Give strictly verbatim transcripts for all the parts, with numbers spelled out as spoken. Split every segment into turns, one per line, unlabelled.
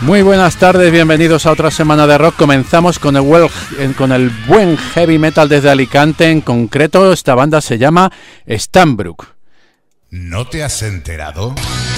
Muy buenas tardes, bienvenidos a otra semana de rock. Comenzamos con el, well, con el buen heavy metal desde Alicante. En concreto, esta banda se llama Stanbrook.
¿No te has enterado?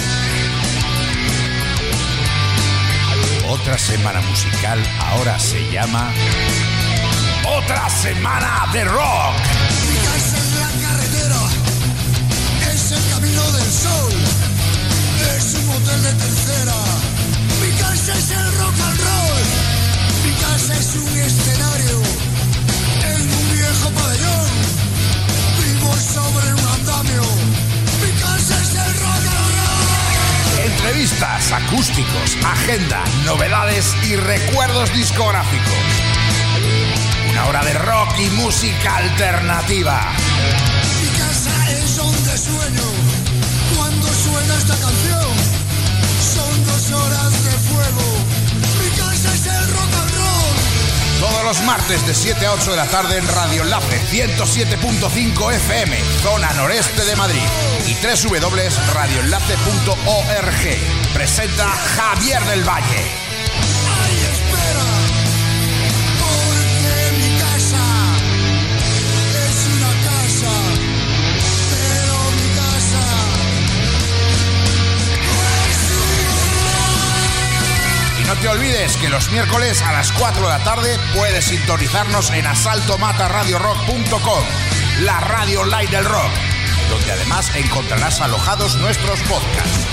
Otra semana musical ahora se llama Otra Semana de Rock.
Mi casa es la carretera, es el camino del sol, es un motel de tercera. Mi casa es el rock and roll, mi casa es un escenario, en un viejo pabellón, vivo sobre un andamio. Mi casa es el rock and roll.
Entrevistas, acústicos, agenda, novedades y recuerdos discográficos. Una hora de rock y música alternativa.
Mi casa es donde sueño cuando suena esta canción. Son dos horas de fuego. Mi casa es el rock and roll.
Todos los martes de siete a ocho de la tarde en Radio Enlace ciento siete punto cinco F M, zona noreste de Madrid, y doble u doble u doble punto radio enlace punto org. Presenta Javier del Valle.
Ay, espera, porque mi casa es una casa, pero mi casa es un...
Y no te olvides que los miércoles a las cuatro de la tarde puedes sintonizarnos en asalto mata radio rock punto com, la radio online del rock, donde además encontrarás alojados nuestros podcasts.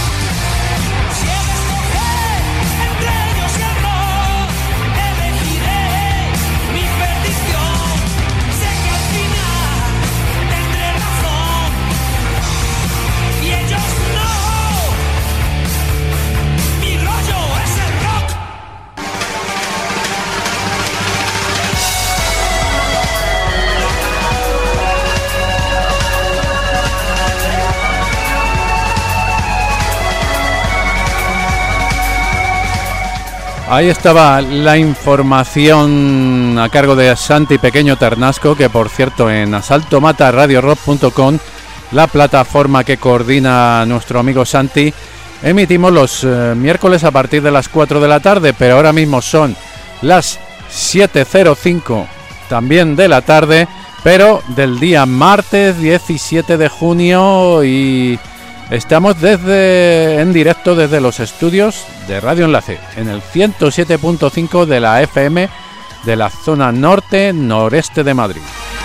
Ahí estaba la información a cargo de Santi Pequeño Ternasco, que por cierto en asalto mata radio rock punto com, la plataforma que coordina nuestro amigo Santi, emitimos los eh, miércoles a partir de las cuatro de la tarde, pero ahora mismo son las siete cero cinco también de la tarde, pero del día martes diecisiete de junio, y estamos desde en directo desde los estudios de Radio Enlace en el ciento siete punto cinco de la F M de la zona norte noreste de Madrid.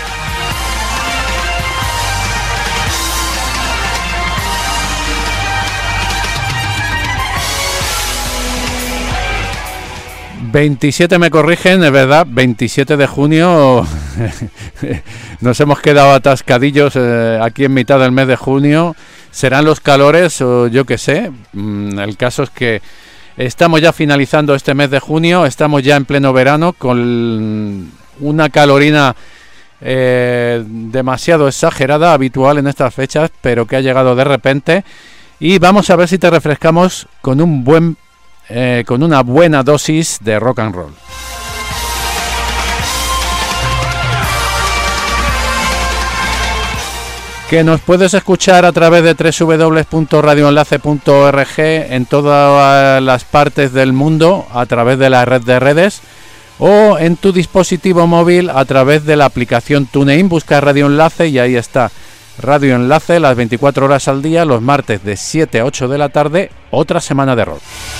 veintisiete me corrigen, es verdad, veintisiete de junio. Nos hemos quedado atascadillos eh, aquí en mitad del mes de junio. Serán los calores o yo qué sé. El caso es que estamos ya finalizando este mes de junio, estamos ya en pleno verano con una calorina eh, demasiado exagerada, habitual en estas fechas, pero que ha llegado de repente. Y vamos a ver si te refrescamos con un buen eh, con una buena dosis de rock and roll. Que nos puedes escuchar a través de doble u doble u doble punto radio enlace punto org en todas las partes del mundo a través de la red de redes, o en tu dispositivo móvil a través de la aplicación TuneIn. Busca Radio Enlace y ahí está Radio Enlace las veinticuatro horas al día, los martes de siete a ocho de la tarde, otra semana de rock.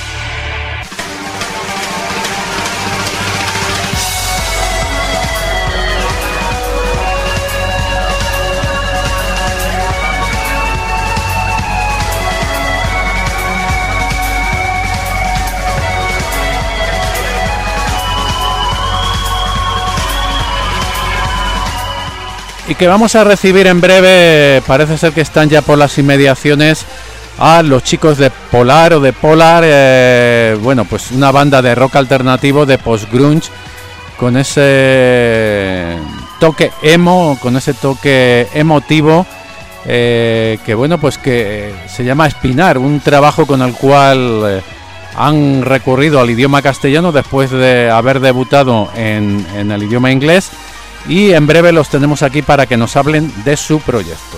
Y que vamos a recibir en breve, parece ser que están ya por las inmediaciones, a los chicos de Polar o de Polar, eh, bueno, pues una banda de rock alternativo, de post-grunge, con ese toque emo, con ese toque emotivo, eh, que bueno, pues que se llama Espinar, un trabajo con el cual eh, han recurrido al idioma castellano después de haber debutado en, en el idioma inglés. Y en breve los tenemos aquí para que nos hablen de su proyecto.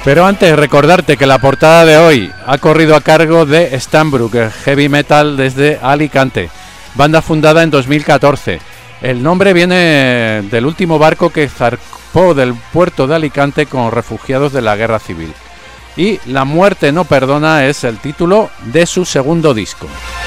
Pero antes recordarte que la portada de hoy ha corrido a cargo de Stanbrook, heavy metal desde Alicante, banda fundada en dos mil catorce. El nombre viene del último barco que zarpó del puerto de Alicante con refugiados de la guerra civil. Y La muerte no perdona es el título de su segundo disco.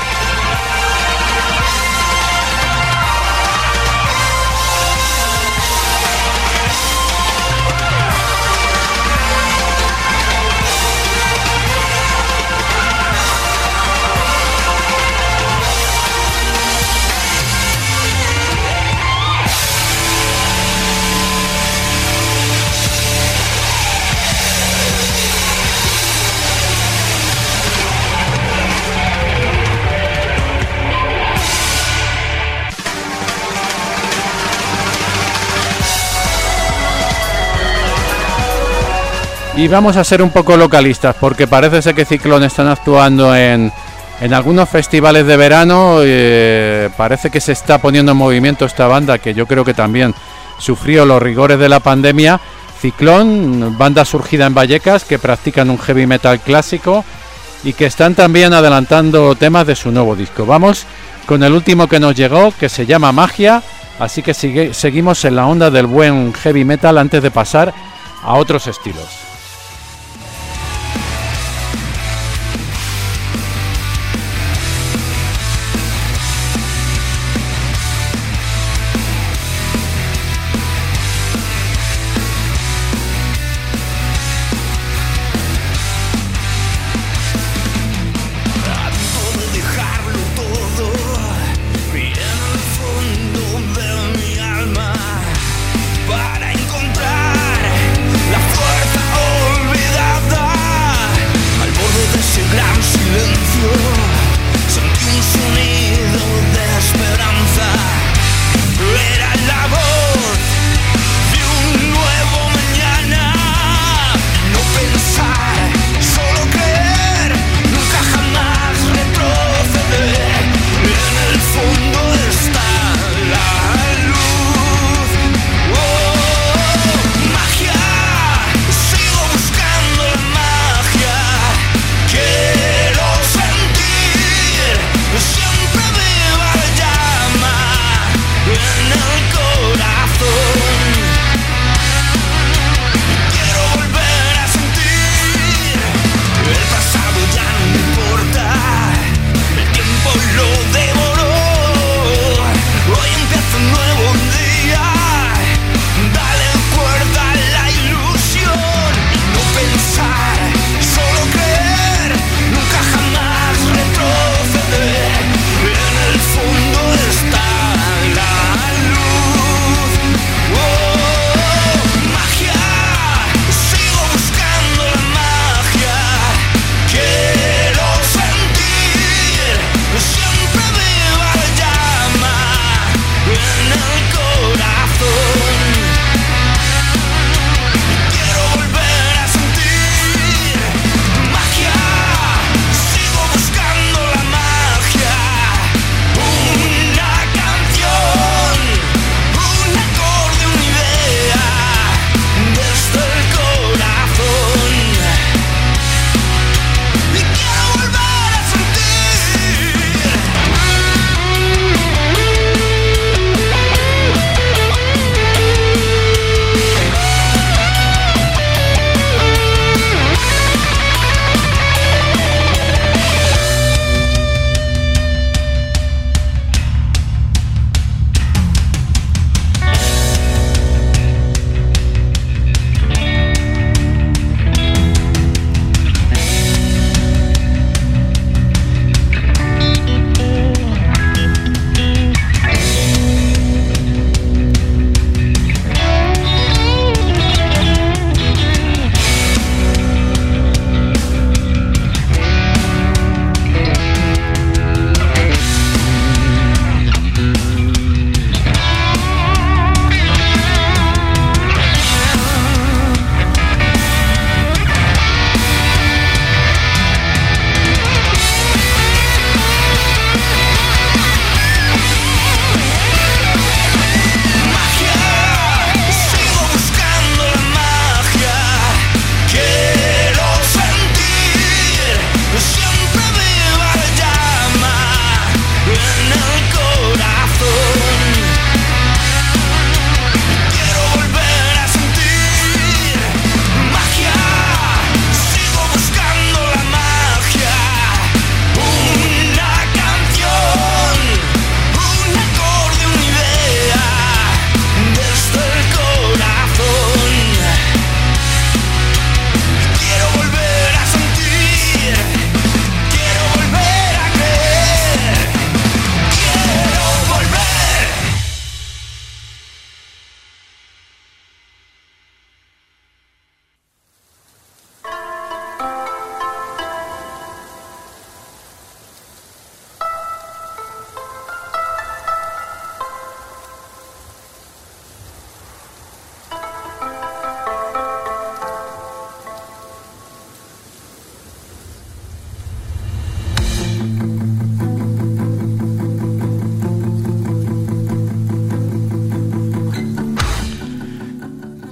Y vamos a ser un poco localistas, porque parece ser que Ciclón están actuando en, en algunos festivales de verano. Eh, parece que se está poniendo en movimiento esta banda, que yo creo que también sufrió los rigores de la pandemia. Ciclón, banda surgida en Vallecas, que practican un heavy metal clásico y que están también adelantando temas de su nuevo disco. Vamos con el último que nos llegó, que se llama Magia, así que sigue, seguimos en la onda del buen heavy metal antes de pasar a otros estilos.
Para encontrar la fuerza.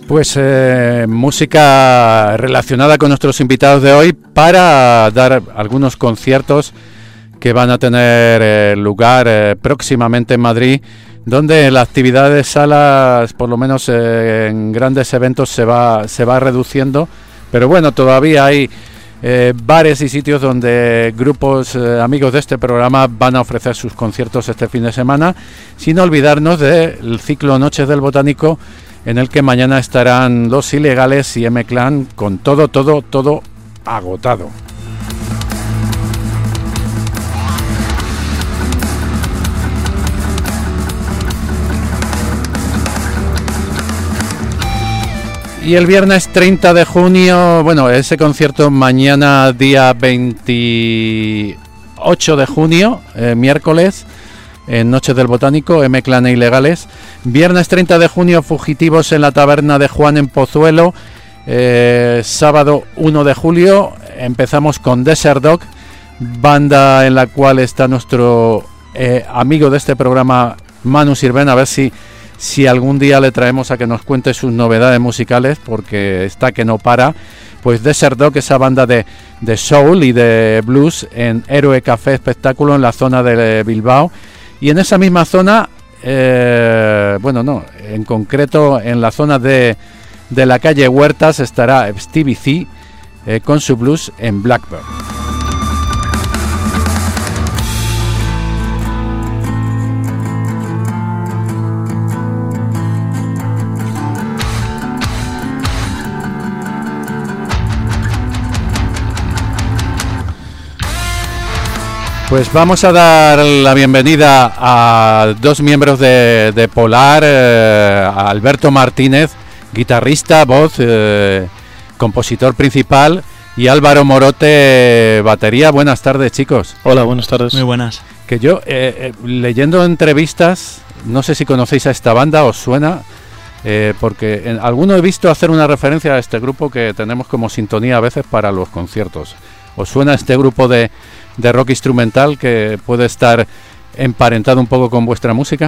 Pues eh, música relacionada con nuestros invitados de hoy para dar algunos conciertos que van a tener eh, lugar eh, próximamente en Madrid, donde la actividad de salas, por lo menos eh, en grandes eventos, se va, se va reduciendo, pero bueno, todavía hay eh, bares y sitios donde grupos eh, amigos de este programa van a ofrecer sus conciertos este fin de semana, sin olvidarnos del ciclo Noches del Botánico, en el que mañana estarán Los Ilegales y M-Clan con todo, todo, todo agotado. Y el viernes treinta de junio, bueno, ese concierto mañana día veintiocho de junio, eh, miércoles, en Noches del Botánico, M-Clan e Ilegales. Viernes treinta de junio, Fugitivos en la Taberna de Juan en Pozuelo. Eh, sábado uno de julio empezamos con Desert Dog, banda en la cual está nuestro eh, amigo de este programa, Manu Sirven, a ver si, si algún día le traemos a que nos cuente sus novedades musicales, porque está que no para. Pues Desert Dog, esa banda de, de soul y de blues en Héroe Café Espectáculo en la zona de Bilbao. Y en esa misma zona, eh, bueno, no, en concreto en la zona de, de la calle Huertas estará Stevie C eh, con su blues en Blackbird. Pues vamos a dar la bienvenida a dos miembros de, de Polar, eh, a Alberto Martínez, guitarrista, voz, eh, compositor principal, y Álvaro Morote, batería. Buenas tardes, chicos.
Hola, buenas tardes.
Muy buenas.
Que yo, eh, eh, leyendo entrevistas, no sé si conocéis a esta banda, os suena, eh, porque en alguno he visto hacer una referencia a este grupo que tenemos como sintonía a veces para los conciertos. ¿Os suena este grupo de... de rock instrumental que puede estar emparentado un poco con vuestra música?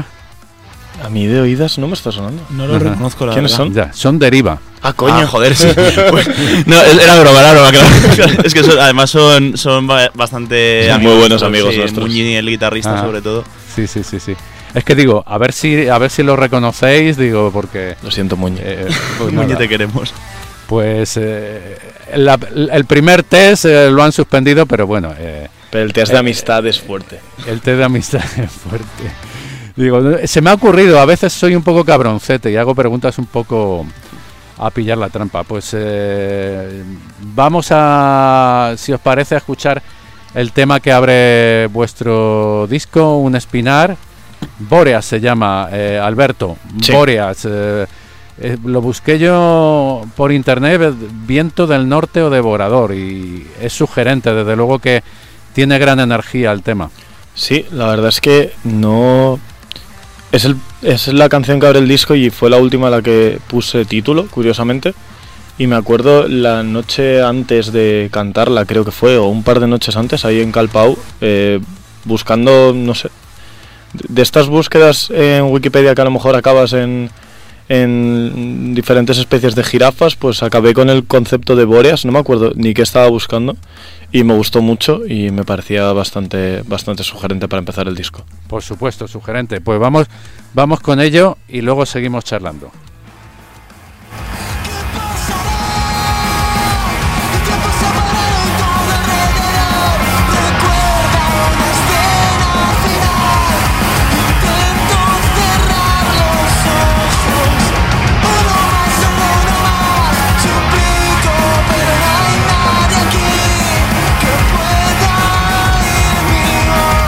A mí de oídas no me está sonando.
No lo
Ajá.
reconozco, la
¿Quiénes
verdad.
son?
Ya, son Deriva.
Ah, coño.
Ah, joder, sí. Pues, no, era broma, era broma, claro. Es que son, además son, son ba- bastante
Son
amigos,
muy buenos
sí,
amigos nuestros.
Muñi, el guitarrista,
Ah.
sobre todo.
Sí, sí, sí, sí. Es que digo, a ver si a ver si lo reconocéis, digo, porque
Lo siento, Muñe.
eh, pues
Muñi,
nada.
te queremos.
Pues eh, la- el primer test eh, lo han suspendido, pero bueno, eh,
Pero el test de amistad es fuerte.
el test de amistad es fuerte. Digo, se me ha ocurrido, a veces soy un poco cabroncete y hago preguntas un poco a pillar la trampa. Pues eh, vamos a, si os parece, a escuchar el tema que abre vuestro disco, Un Espinar. Bóreas se llama, eh, Alberto.
Sí.
Bóreas. Eh, eh, lo busqué yo por internet, Viento del Norte o Devorador, y es sugerente, desde luego que tiene gran energía el tema.
Sí, la verdad es que no... Es, el, es la canción que abre el disco y fue la última a la que puse título, curiosamente. Y me acuerdo la noche antes de cantarla, creo que fue, o un par de noches antes, ahí en Calpau, eh, buscando, no sé, de estas búsquedas en Wikipedia que a lo mejor acabas en, en diferentes especies de jirafas, pues acabé con el concepto de bóreas, no me acuerdo ni qué estaba buscando, y me gustó mucho y me parecía bastante, bastante sugerente para empezar el disco.
Por supuesto, sugerente. Pues vamos, vamos con ello y luego seguimos charlando.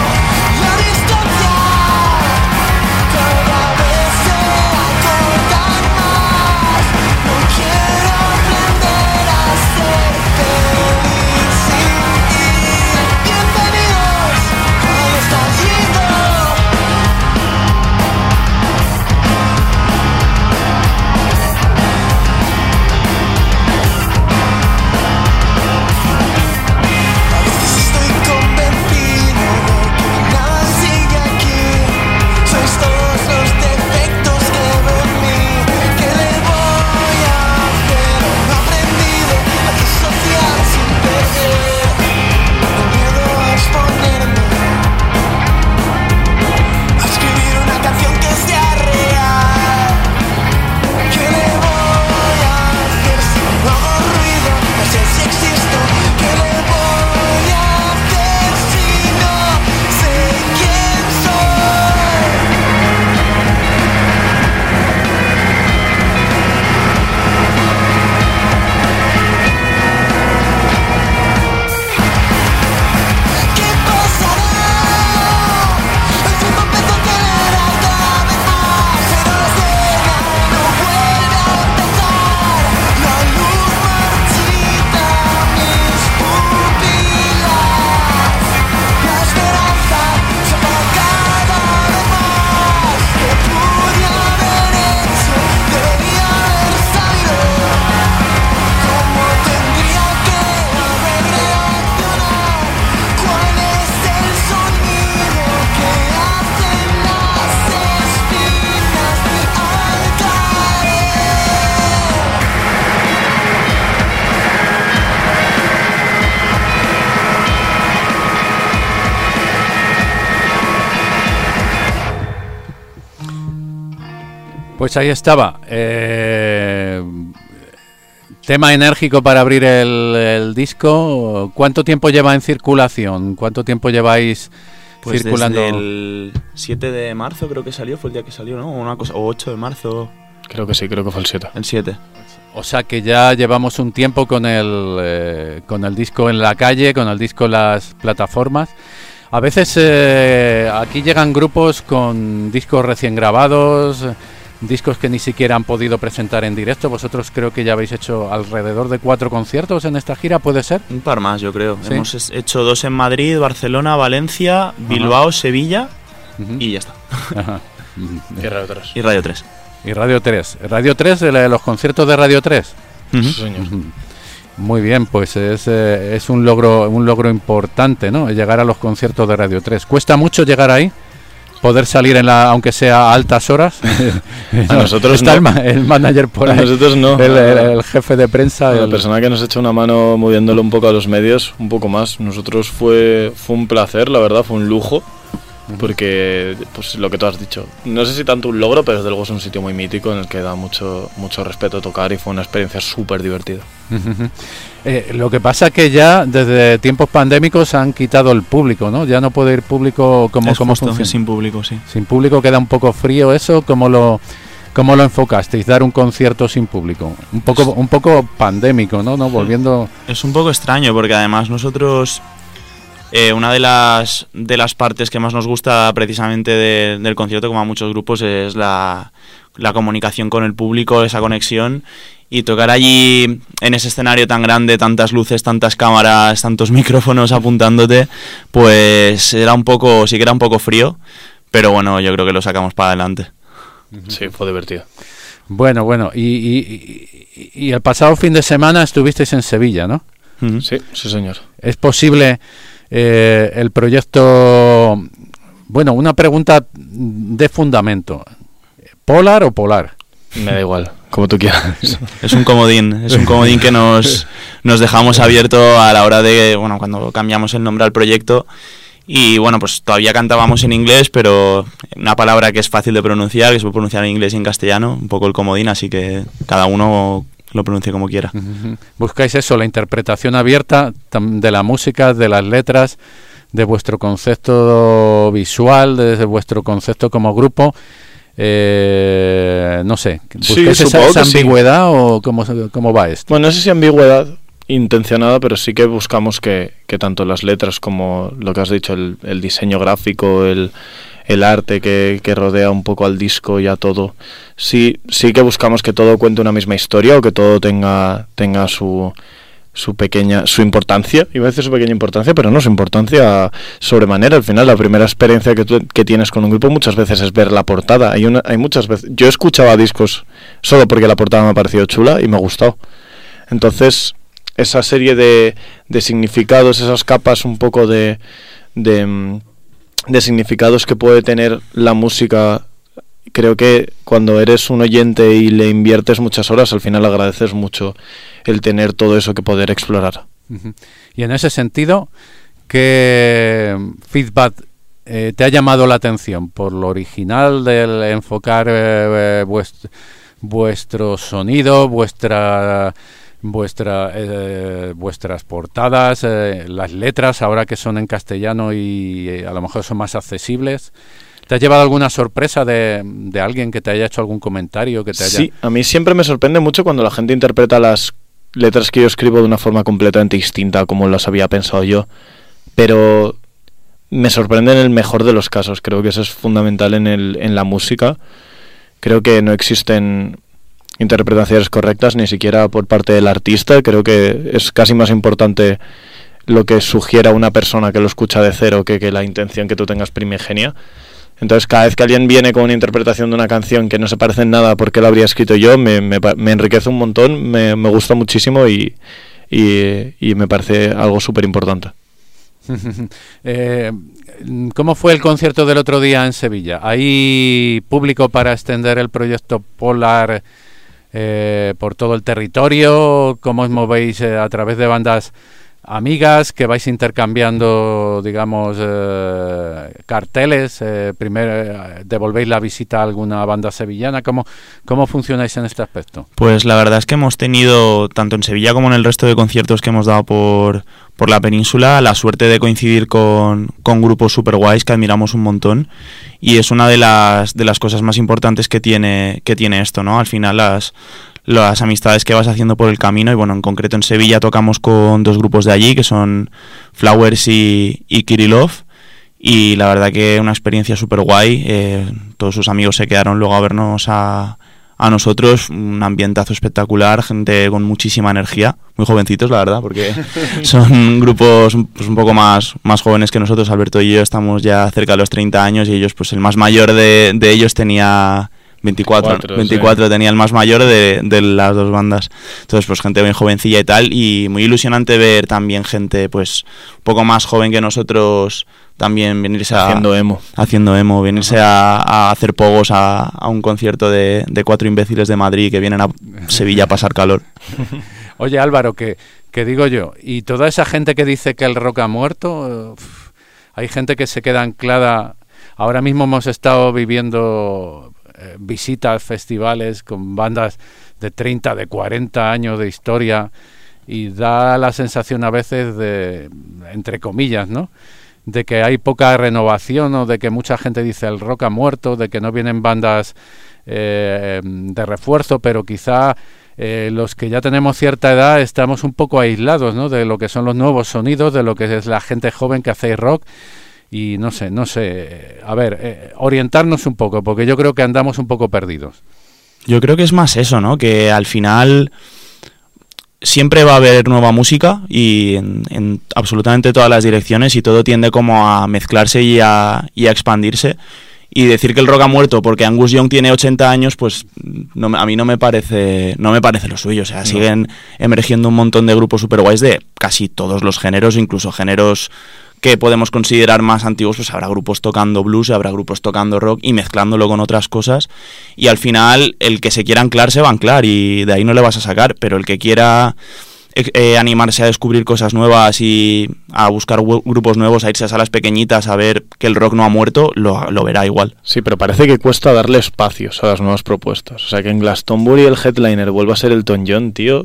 La distancia cada vez se acorta.
Pues ahí estaba. Eh, tema enérgico para abrir el, el disco. ¿Cuánto tiempo lleva en circulación? ¿Cuánto tiempo lleváis
pues
circulando?
Desde el siete de marzo creo que salió, fue el día que salió, ¿no? Una cosa, o ocho de marzo.
Creo que sí, creo que fue el siete.
El siete.
O sea que ya llevamos un tiempo con el, eh, con el disco en la calle, con el disco en las plataformas. A veces eh, aquí llegan grupos con discos recién grabados, discos que ni siquiera han podido presentar en directo. Vosotros creo que ya habéis hecho alrededor de cuatro conciertos en esta gira, ¿puede ser?
Un par más, yo creo.
¿Sí?
Hemos hecho dos en Madrid, Barcelona, Valencia, Bilbao, Ajá. Sevilla uh-huh. y ya está.
Ajá.
Y Radio tres.
Y Radio tres.
Y Radio tres. Radio tres, los conciertos de Radio tres.
Uh-huh.
Sí, señor.
Uh-huh. Muy bien, pues es, eh, es un logro un logro importante, ¿no? Llegar a los conciertos de Radio tres. ¿Cuesta mucho llegar ahí? ¿Poder salir en la, aunque sea a altas horas?
A
no,
nosotros
está
no.
el, ma- el manager por ahí.
A nosotros no.
El, el, el jefe de prensa.
La
el...
persona que nos echa una mano moviéndolo un poco a los medios, un poco más. Nosotros fue, fue un placer, la verdad, fue un lujo. Porque, pues lo que tú has dicho, no sé si tanto un logro, pero desde luego es un sitio muy mítico en el que da mucho mucho respeto tocar y fue una experiencia súper divertida.
eh, lo que pasa es que ya desde tiempos pandémicos han quitado el público, ¿no? Ya no puede ir público como,
es
como
justo,
funciona.
sin público, sí.
Sin público queda un poco frío eso. ¿Cómo lo, cómo lo enfocasteis? Dar un concierto sin público. Un poco, un poco pandémico, ¿no? ¿no? Volviendo...
Es un poco extraño porque además nosotros... Eh, una de las de las partes que más nos gusta precisamente de, del concierto, como a muchos grupos, es la, la comunicación con el público, esa conexión, y tocar allí en ese escenario tan grande, tantas luces, tantas cámaras, tantos micrófonos apuntándote, pues era un poco, sí que era un poco frío, pero bueno, yo creo que lo sacamos para adelante.
Sí, fue divertido.
Bueno, bueno, y, y, y, y el pasado fin de semana estuvisteis en Sevilla, ¿no?
Uh-huh.
Sí, sí señor.
¿Es posible eh, el proyecto... Bueno, una pregunta de fundamento. ¿Polar o polar?
Me da igual, como tú quieras.
Es un comodín, es un comodín que nos, nos dejamos abierto a la hora de, bueno, cuando cambiamos el nombre al proyecto. Y bueno, pues todavía cantábamos en inglés, pero una palabra que es fácil de pronunciar, que se puede pronunciar en inglés y en castellano, un poco el comodín, así que cada uno lo pronuncie como quiera.
Buscáis eso, la interpretación abierta de la música, de las letras, de vuestro concepto visual, de vuestro concepto como grupo. Eh, no sé, ¿buscáis
sí,
esa, esa
sí.
ambigüedad o cómo, cómo va esto?
Bueno, no sé si ambigüedad intencionada, pero sí que buscamos que, que tanto las letras como lo que has dicho, el, el diseño gráfico, el, el arte que, que rodea un poco al disco y a todo, sí, sí que buscamos que todo cuente una misma historia o que todo tenga, tenga su, su pequeña, su importancia, iba a decir su pequeña importancia, pero no, su importancia sobremanera. Al final, la primera experiencia que, tú, que tienes con un grupo muchas veces es ver la portada. Hay, una, hay muchas veces, yo escuchaba discos solo porque la portada me ha parecido chula y me ha gustado. Entonces, esa serie de, de significados, esas capas un poco de, de, de significados que puede tener la música, creo que cuando eres un oyente y le inviertes muchas horas, al final agradeces mucho el tener todo eso que poder explorar.
Uh-huh. Y en ese sentido, ¿qué feedback eh, te ha llamado la atención por lo original del enfocar eh, vuestro, vuestro sonido, vuestra... vuestra eh, vuestras portadas, eh, las letras ahora que son en castellano y eh, a lo mejor son más accesibles? ¿Te has llevado alguna sorpresa de, de alguien que te haya hecho algún comentario? Que te haya...
Sí, a mí siempre me sorprende mucho cuando la gente interpreta las letras que yo escribo de una forma completamente distinta a como las había pensado yo, pero me sorprende en el mejor de los casos. Creo que eso es fundamental en, el, en la música. Creo que no existen interpretaciones correctas ni siquiera por parte del artista. Creo que es casi más importante lo que sugiera una persona que lo escucha de cero que, que la intención que tú tengas primigenia. Entonces, cada vez que alguien viene con una interpretación de una canción que no se parece en nada porque la habría escrito yo, me, me, me enriquece un montón, me, me gusta muchísimo y, y, y me parece algo súper importante.
eh, ¿Cómo fue el concierto del otro día en Sevilla? ¿Hay público para extender el proyecto Polar eh, por todo el territorio? ¿Cómo os movéis eh, a través de bandas amigas, que vais intercambiando, digamos, eh, carteles, eh, primero eh, devolvéis la visita a alguna banda sevillana. ¿Cómo, ¿Cómo funcionáis en este aspecto?
Pues la verdad es que hemos tenido, tanto en Sevilla como en el resto de conciertos que hemos dado por, por la península, la suerte de coincidir con, con grupos super guays que admiramos un montón, y es una de las, de las cosas más importantes que tiene, que tiene esto, ¿no? Al final las... las amistades que vas haciendo por el camino, y bueno, en concreto en Sevilla tocamos con dos grupos de allí, que son Flowers y, y Kirillov, y la verdad que una experiencia súper guay. Eh, todos sus amigos se quedaron luego a vernos a, a nosotros, un ambientazo espectacular, gente con muchísima energía, muy jovencitos la verdad, porque son grupos pues, un poco más, más jóvenes que nosotros. Alberto y yo estamos ya cerca de los treinta años, y ellos, pues el más mayor de, de ellos tenía... veinticuatro,
Cuatro,
veinticuatro
sí.
Tenía el más mayor de, de las dos bandas. Entonces, pues gente muy jovencilla y tal, y muy ilusionante ver también gente pues un poco más joven que nosotros también venirse a...
Haciendo emo.
Haciendo emo, venirse a, a hacer pogos a, a un concierto de, de cuatro imbéciles de Madrid que vienen a Sevilla a pasar calor.
Oye, Álvaro, que, que digo yo, y toda esa gente que dice que el rock ha muerto, uf, hay gente que se queda anclada. Ahora mismo hemos estado viviendo... visitas, festivales con bandas de treinta, de cuarenta años de historia, y da la sensación a veces de, entre comillas, ¿no?, de que hay poca renovación, o de que mucha gente dice el rock ha muerto, de que no vienen bandas eh, de refuerzo, pero quizá eh, los que ya tenemos cierta edad estamos un poco aislados, ¿no?, de lo que son los nuevos sonidos, de lo que es la gente joven que hace rock. Y no sé, no sé, a ver, eh, orientarnos un poco, porque yo creo que andamos un poco perdidos.
Yo creo que es más eso, ¿no? Que al final siempre va a haber nueva música, y en, en absolutamente todas las direcciones, y todo tiende como a mezclarse y a, y a expandirse. Y decir que el rock ha muerto porque Angus Young tiene ochenta años, pues no, a mí no me parece no me parece lo suyo. O sea, no. Siguen emergiendo un montón de grupos super guays de casi todos los géneros, incluso géneros que podemos considerar más antiguos. Pues habrá grupos tocando blues, habrá grupos tocando rock y mezclándolo con otras cosas, y al final el que se quiera anclar se va a anclar, y de ahí no le vas a sacar, pero el que quiera eh, animarse a descubrir cosas nuevas y a buscar w- grupos nuevos, a irse a salas pequeñitas a ver que el rock no ha muerto, lo, lo verá igual.
Sí, pero parece que cuesta darle espacios a las nuevas propuestas. O sea, que en Glastonbury el headliner vuelva a ser Elton John, tío.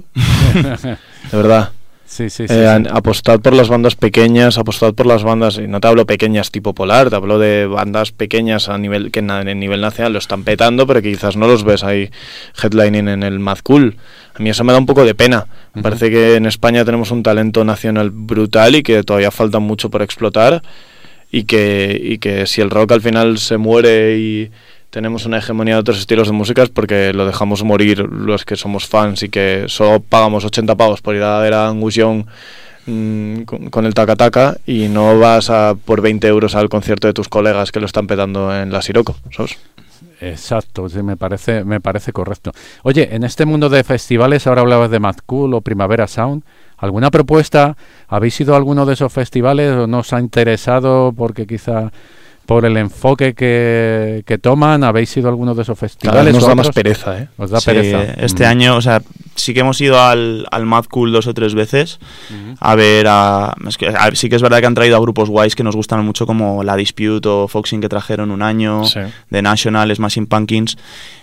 De verdad.
Sí, sí, sí,
eh,
sí.
Apostad por las bandas pequeñas, apostad por las bandas, y no te hablo pequeñas tipo Polar, te hablo de bandas pequeñas a nivel que en, en nivel nacional lo están petando, pero que quizás no los ves ahí headlining en el Mad Cool. A mí eso me da un poco de pena. Me uh-huh. parece que en España tenemos un talento nacional brutal y que todavía falta mucho por explotar, y que, y que si el rock al final se muere y tenemos una hegemonía de otros estilos de música, es porque lo dejamos morir los que somos fans y que solo pagamos ochenta pavos por ir a ver a Angus Young mmm, con, con el taca taca, y no vas a por veinte euros al concierto de tus colegas que lo están petando en la Siroco, ¿sabes?
Exacto, sí, me parece, me parece correcto. Oye, en este mundo de festivales, ahora hablabas de Mad Cool o Primavera Sound, ¿alguna propuesta? ¿Habéis ido a alguno de esos festivales o no os ha interesado porque quizá por el enfoque que, que toman? ¿Habéis ido a alguno de esos festivales?
Cada vez nos da
otros?
más pereza, ¿eh?
Os da
Sí,
pereza.
este
mm.
año, o sea, sí que hemos ido al, al Mad Cool dos o tres veces uh-huh. a ver a, es que, a... Sí que es verdad que han traído a grupos guays que nos gustan mucho, como La Dispute o Foxing, que trajeron un año,
sí.
The National, Smashing Pumpkins.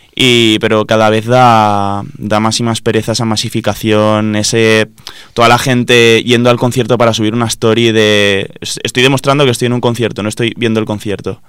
Y, pero cada vez da, da más y más pereza esa masificación, ese toda la gente yendo al concierto para subir una story de estoy demostrando que estoy en un concierto, no estoy viendo el concierto.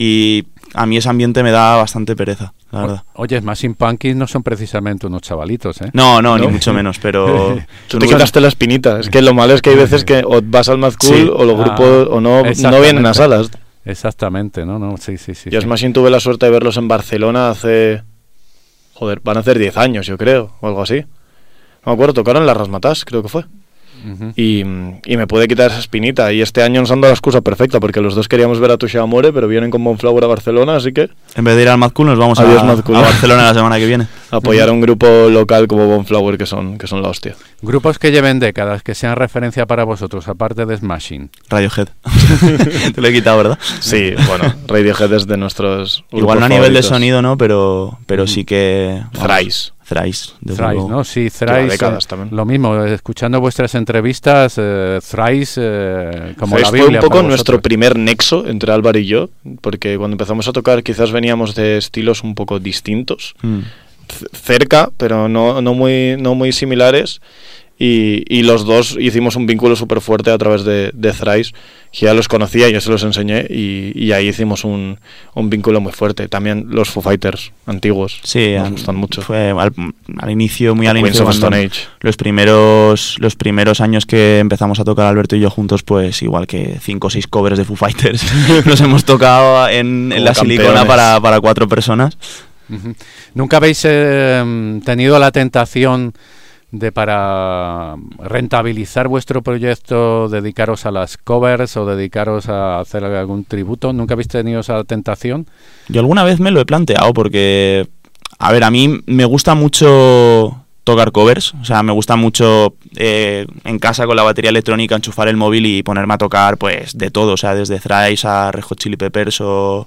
Y a mí ese ambiente me da bastante pereza, la verdad.
Oye, Smashing Pumpkins no son precisamente unos chavalitos, ¿eh?
No, no,
¿No?
ni mucho menos, pero...
Tú te quitaste la espinita. Es que lo malo es que hay veces que o vas al Mad Cool
sí.
o los grupos
ah,
o no, no vienen a salas.
Exactamente, no, no, sí, sí, sí.
Yo
sí.
Smashing tuve la suerte de verlos en Barcelona hace... Joder, van a hacer diez años, yo creo, o algo así. No me acuerdo, tocaron en las Razmataz, creo que fue. Uh-huh. Y, y me pude quitar esa espinita. Y este año nos han dado la excusa perfecta, porque los dos queríamos ver a Touché Amore, pero vienen con Bonflower a Barcelona, así que...
En vez de ir al Mad Cool, nos vamos
Adiós,
a,
Mad Cool.
a Barcelona la semana que viene.
Apoyar a un grupo local como Bonflower, que son, que son la hostia.
Grupos que lleven décadas, que sean referencia para vosotros, aparte de Smashing.
Radiohead. Te lo he quitado, ¿verdad?
Sí, bueno, Radiohead es de nuestros...
Igual no a nivel de sonido, ¿no? Pero, pero sí que...
Thrice.
Thrice. desde
Thrice,
luego.
¿no? Sí,
Lleva
Thrice.
décadas
eh,
también.
lo mismo, escuchando vuestras entrevistas, eh, Thrice, eh, como
Thrice
la Biblia
fue un poco
para
nuestro
vosotros.
primer nexo entre Álvaro y yo, porque cuando empezamos a tocar quizás veníamos de estilos un poco distintos,
Mm.
c- cerca, pero no, no, muy, no muy similares. Y, y los dos hicimos un vínculo súper fuerte a través de, de Thrice, que ya los conocía, yo se los enseñé y, y ahí hicimos un, un vínculo muy fuerte. También los Foo Fighters antiguos
Sí,
nos
an-
gustan mucho.
Fue al, al inicio, muy al
Queens
inicio,
of
cuando
Stone Age.
los primeros los primeros años que empezamos a tocar Alberto y yo juntos, pues igual que cinco o seis covers de Foo Fighters nos hemos tocado en, en
Como
la silicona
campeones.
para, para cuatro personas.
Ujú. ¿Nunca habéis eh, tenido la tentación de, para rentabilizar vuestro proyecto, dedicaros a las covers o dedicaros a hacer algún tributo? ¿Nunca habéis tenido esa tentación?
Yo alguna vez me lo he planteado porque, a ver, a mí me gusta mucho tocar covers, o sea, me gusta mucho eh, en casa con la batería electrónica enchufar el móvil y ponerme a tocar pues de todo, o sea, desde Thrice a Red Hot Chili Peppers o,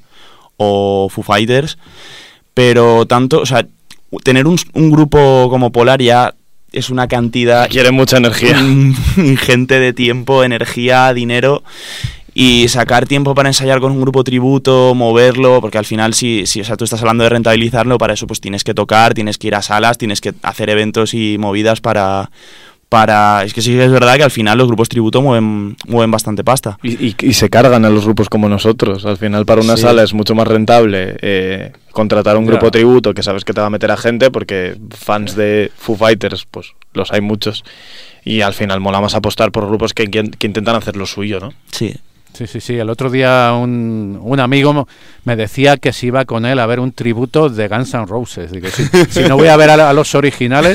o Foo Fighters, pero tanto, o sea, tener un, un grupo como Polar ya es una cantidad
Quiere mucha energía.
ingente de tiempo, energía, dinero, y sacar tiempo para ensayar con un grupo tributo, moverlo, porque al final si, si o sea, tú estás hablando de rentabilizarlo, para eso pues tienes que tocar, tienes que ir a salas, tienes que hacer eventos y movidas para... para es que sí que es verdad que al final los grupos tributo mueven, mueven bastante pasta.
Y, y, y se cargan a los grupos como nosotros. Al final, para una
Sí.
sala es mucho más rentable eh, contratar un
Ya.
grupo tributo que sabes que te va a meter a gente, porque fans de Foo Fighters, pues los hay muchos. Y al final mola más apostar por grupos que, que, que intentan hacer lo suyo, ¿no?
Sí.
Sí, sí, sí. El otro día un, un amigo me decía que si iba con él a ver un tributo de Guns N' Roses. Digo, si, si no voy a ver a, a los originales,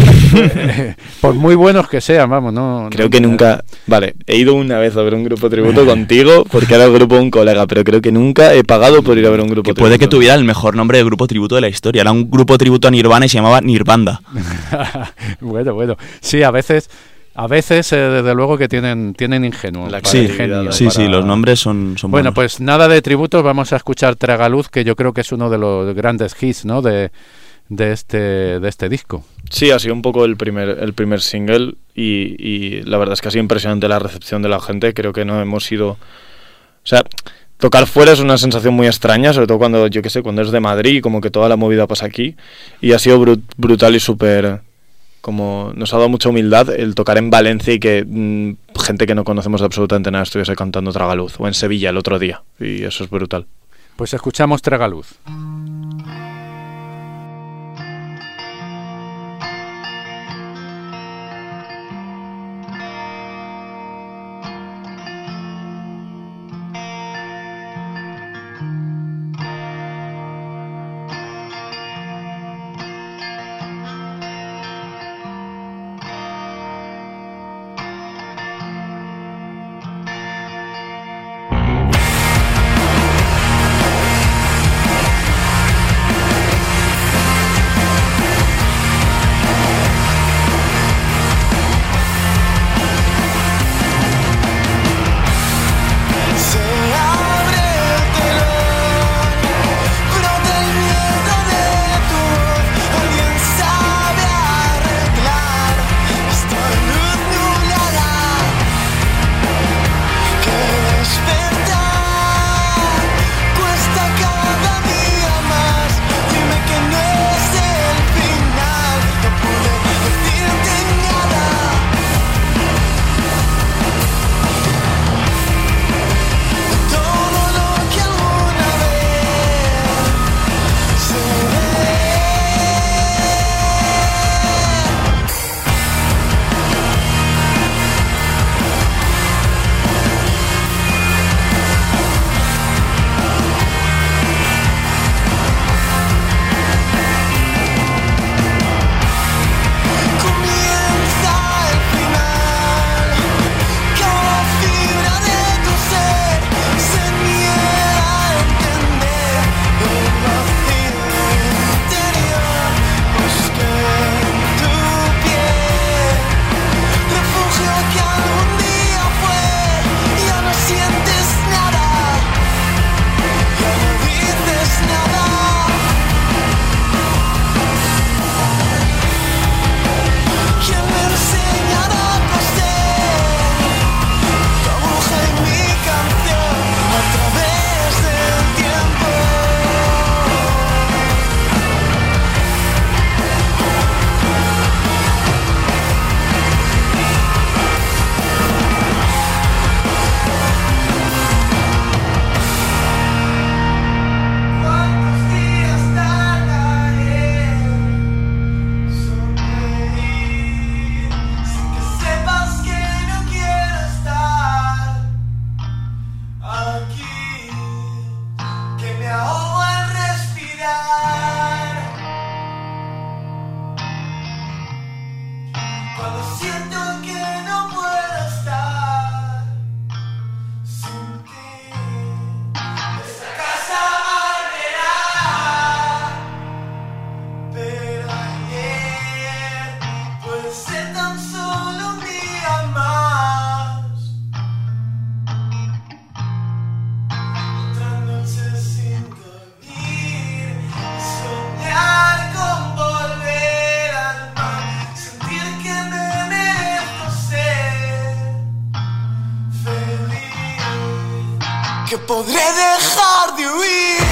eh, por muy buenos que sean, vamos, no...
Creo
no-
que nunca... Vale, he ido una vez a ver un grupo tributo contigo porque era el grupo de un colega, pero creo que nunca he pagado por ir a ver un grupo
Que
tributo.
puede que tuviera el mejor nombre de grupo tributo de la historia. Era un grupo tributo a Nirvana y se llamaba Nirvanda.
Bueno, bueno. Sí, a veces... A veces, eh, desde luego, que tienen, tienen ingenuo.
La
para
Sí,
el genio,
sí, sí,
para-
los nombres son, son
Bueno,
buenos.
pues nada de tributos, vamos a escuchar Tragaluz, que yo creo que es uno de los grandes hits, ¿no? De, de este de este disco.
Sí, ha sido un poco el primer, el primer single y, y la verdad es que ha sido impresionante la recepción de la gente. Creo que no hemos sido... O sea, tocar fuera es una sensación muy extraña, sobre todo cuando, yo qué sé, cuando es de Madrid, como que toda la movida pasa aquí. Y ha sido bru- brutal y súper... Como nos ha dado mucha humildad el tocar en Valencia y que mmm, gente que no conocemos de absolutamente nada estuviese cantando Tragaluz. O en Sevilla el otro día. Y eso es brutal.
Pues escuchamos Tragaluz.
Thank que podré dejar de huir.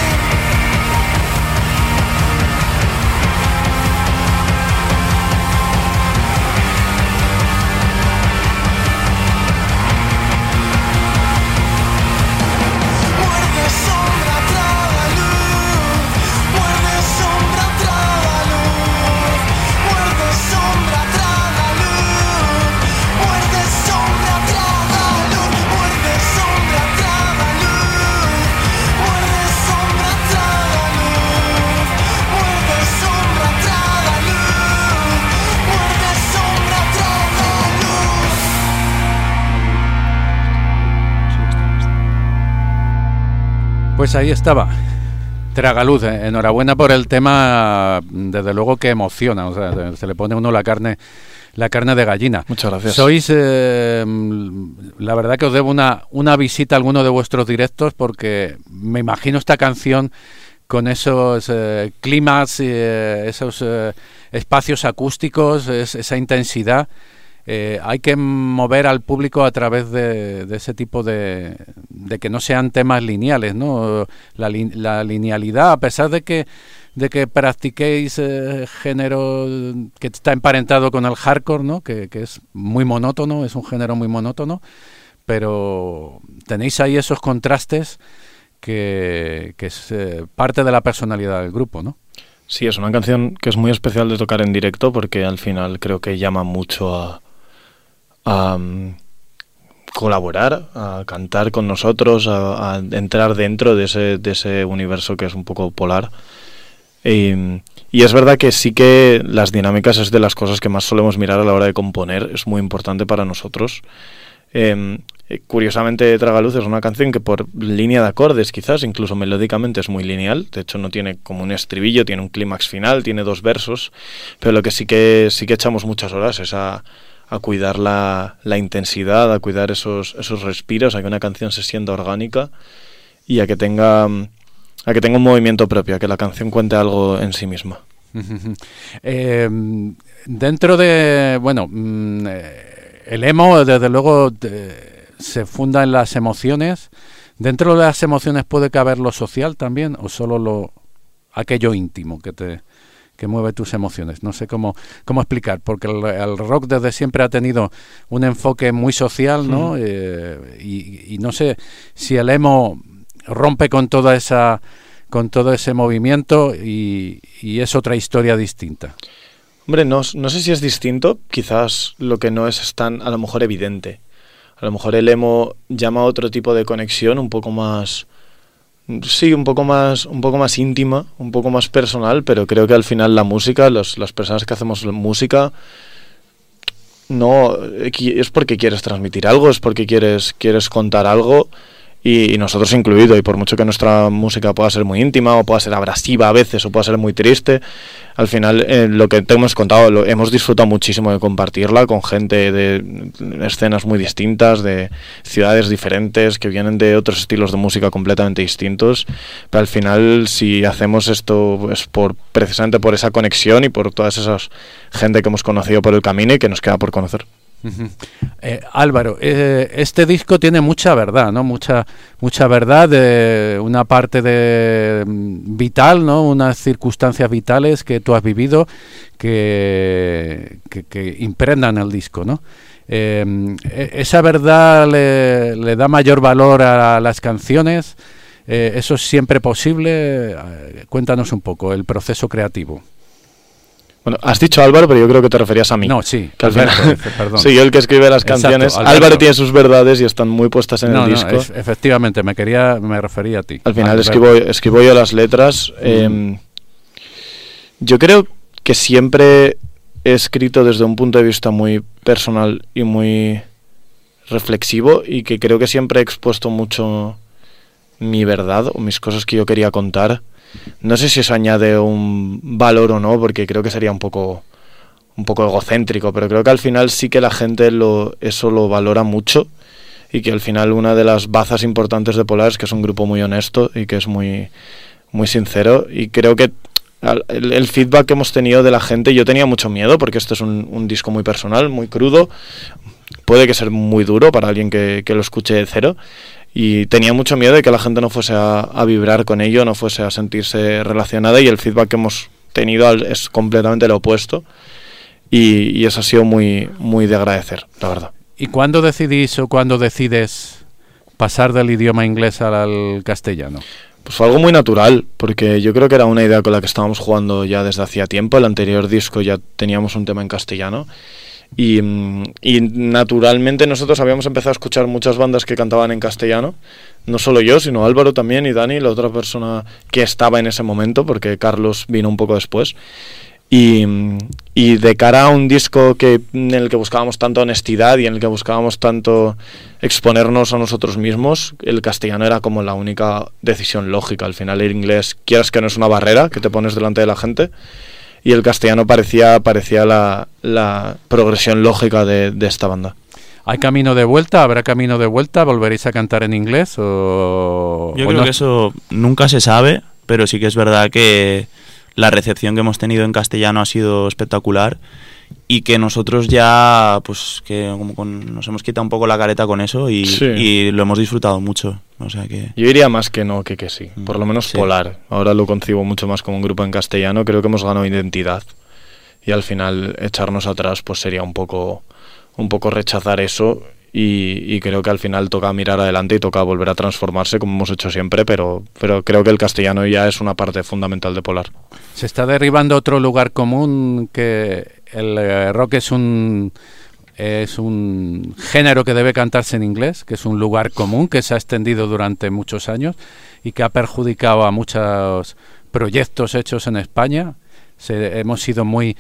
Pues ahí estaba, Tragaluz. Enhorabuena por el tema, desde luego que emociona, o sea, se le pone a uno la carne, la carne de gallina.
Muchas gracias.
Sois, eh, la verdad que os debo una, una visita a alguno de vuestros directos, porque me imagino esta canción con esos eh, climas, eh, esos eh, espacios acústicos, es, esa intensidad. Eh, hay que mover al público a través de, de ese tipo de, de que no sean temas lineales, ¿no? La, li, la linealidad, a pesar de que de que practiquéis eh, género que está emparentado con el hardcore, ¿no? Que, que es muy monótono, es un género muy monótono, pero tenéis ahí esos contrastes que, que es eh, parte de la personalidad del grupo, ¿no?
Sí, es una canción que es muy especial de tocar en directo, porque al final creo que llama mucho a a um, colaborar, a cantar con nosotros, a, a entrar dentro de ese, de ese universo que es un poco polar. Y, y es verdad que sí que las dinámicas es de las cosas que más solemos mirar a la hora de componer, es muy importante para nosotros. Eh, curiosamente, Tragaluz es una canción que por línea de acordes, quizás incluso melódicamente, es muy lineal. De hecho, no tiene como un estribillo, tiene un clímax final, tiene dos versos, pero lo que sí que sí que echamos muchas horas es a a cuidar la, la intensidad, a cuidar esos, esos respiros, a que una canción se sienta orgánica y a que tenga a que tenga un movimiento propio, a que la canción cuente algo en sí misma.
eh, dentro de, bueno, el emo, desde luego, de, se funda en las emociones. ¿Dentro de las emociones puede caber lo social también, o solo lo aquello íntimo que te... que mueve tus emociones? No sé cómo cómo explicar, porque el, el rock desde siempre ha tenido un enfoque muy social, ¿no? Mm. Eh, y, y no sé si el emo rompe con toda esa con todo ese movimiento y, y es otra historia distinta.
Hombre, no, no sé si es distinto, quizás lo que no es es tan, a lo mejor, evidente. A lo mejor el emo llama a otro tipo de conexión un poco más... Sí, un poco más un poco más íntima, un poco más personal, pero creo que al final la música, los, las personas que hacemos música, no es porque quieres transmitir algo, es porque quieres quieres contar algo, y, y nosotros incluido, y por mucho que nuestra música pueda ser muy íntima o pueda ser abrasiva a veces o pueda ser muy triste, al final eh, lo que te hemos contado, lo, hemos disfrutado muchísimo de compartirla con gente de escenas muy distintas, de ciudades diferentes, que vienen de otros estilos de música completamente distintos, pero al final si hacemos esto es por precisamente por esa conexión y por todas esas gente que hemos conocido por el camino y que nos queda por conocer.
Uh-huh. eh, Álvaro, eh, este disco tiene mucha verdad, ¿no? Mucha mucha verdad, de una parte de vital, ¿no? Unas circunstancias vitales que tú has vivido que, que, que impregnan el disco, ¿no? Eh, esa verdad le, le da mayor valor a las canciones. Eh, ¿eso es siempre posible? Eh, cuéntanos un poco el proceso creativo.
Bueno, has dicho Álvaro, pero yo creo que te referías a mí.
No, sí,
que al
Alberto,
final,
perdón.
Soy yo el que escribe las canciones.
Exacto,
Álvaro tiene sus verdades y están muy puestas en
no,
el
no,
disco.
Es, efectivamente, me quería, me refería a ti.
Al final escribo, escribo yo las letras. Mm. Eh, yo creo que siempre he escrito desde un punto de vista muy personal y muy reflexivo, y que creo que siempre he expuesto mucho mi verdad o mis cosas que yo quería contar. No sé si eso añade un valor o no, porque creo que sería un poco un poco egocéntrico, pero creo que al final sí que la gente lo eso lo valora mucho, y que al final una de las bazas importantes de Polar es que es un grupo muy honesto y que es muy muy sincero, y creo que el, el feedback que hemos tenido de la gente, yo tenía mucho miedo porque este es un, un disco muy personal, muy crudo, puede que sea muy duro para alguien que, que lo escuche de cero, y tenía mucho miedo de que la gente no fuese a, a vibrar con ello, no fuese a sentirse relacionada, y el feedback que hemos tenido es completamente lo opuesto, y, y eso ha sido muy, muy de agradecer, la verdad.
¿Y cuándo decidís o cuándo decides pasar del idioma inglés al, al castellano?
Pues fue algo muy natural, porque yo creo que era una idea con la que estábamos jugando ya desde hacía tiempo. El anterior disco ya teníamos un tema en castellano, y, y naturalmente nosotros habíamos empezado a escuchar muchas bandas que cantaban en castellano, no solo yo, sino Álvaro también, y Dani, la otra persona que estaba en ese momento, porque Carlos vino un poco después. Y, y de cara a un disco que, en el que buscábamos tanta honestidad y en el que buscábamos tanto exponernos a nosotros mismos, el castellano era como la única decisión lógica. Al final el inglés, quieras que no, es una barrera que te pones delante de la gente, y el castellano parecía, parecía la, la progresión lógica de, de esta banda.
¿Hay camino de vuelta? ¿Habrá camino de vuelta? ¿Volveréis a cantar en inglés? O,
Yo
o
creo
no?
que eso nunca se sabe, pero sí que es verdad que la recepción que hemos tenido en castellano ha sido espectacular, y que nosotros ya, pues, que como con, nos hemos quitado un poco la careta con eso, y,
Sí.
y lo hemos disfrutado mucho. O sea que
Yo diría más que no que que sí, por lo menos
Sí.
Polar. Ahora lo concibo mucho más como un grupo en castellano. Creo que hemos ganado identidad, y al final echarnos atrás pues sería un poco, un poco rechazar eso, y, y creo que al final toca mirar adelante y toca volver a transformarse como hemos hecho siempre, pero, pero creo que el castellano ya es una parte fundamental de Polar.
Se está derribando otro lugar común, que el eh, rock es un es un género que debe cantarse en inglés, que es un lugar común que se ha extendido durante muchos años y que ha perjudicado a muchos proyectos hechos en España. Se, hemos sido muy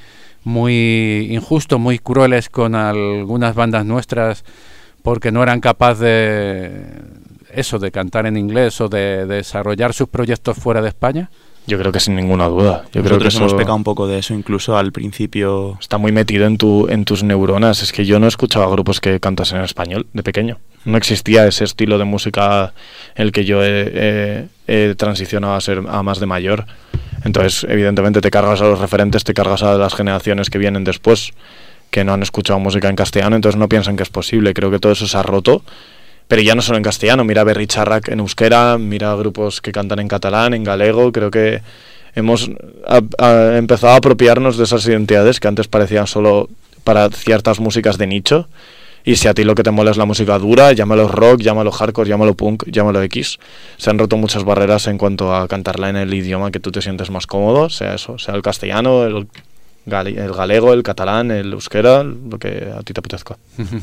muy injustos, muy crueles con algunas bandas nuestras porque no eran capaces de eso, de cantar en inglés o de, de desarrollar sus proyectos fuera de España.
Yo creo que sin ninguna duda. Yo creo que
nosotros
eso
hemos pecado un poco de eso, incluso al principio.
está muy metido en tu en tus neuronas. Es que yo no escuchaba grupos que cantasen en español de pequeño. No existía ese estilo de música en el que yo he, he, he transicionado a ser a más de mayor. Entonces, evidentemente, te cargas a los referentes, te cargas a las generaciones que vienen después, que no han escuchado música en castellano, entonces no piensan que es posible. Creo que todo eso se ha roto, pero ya no solo en castellano. Mira Berri Charrac en euskera, mira grupos que cantan en catalán, en galego. Creo que hemos a, a, empezado a apropiarnos de esas identidades que antes parecían solo para ciertas músicas de nicho. Y si a ti lo que te mola es la música dura, llámalo rock, llámalo hardcore, llámalo punk, llámalo X. Se han roto muchas barreras en cuanto a cantarla en el idioma que tú te sientes más cómodo, sea eso, sea el castellano, el, gali- el galego, el catalán, el euskera, lo que a ti te apetezca.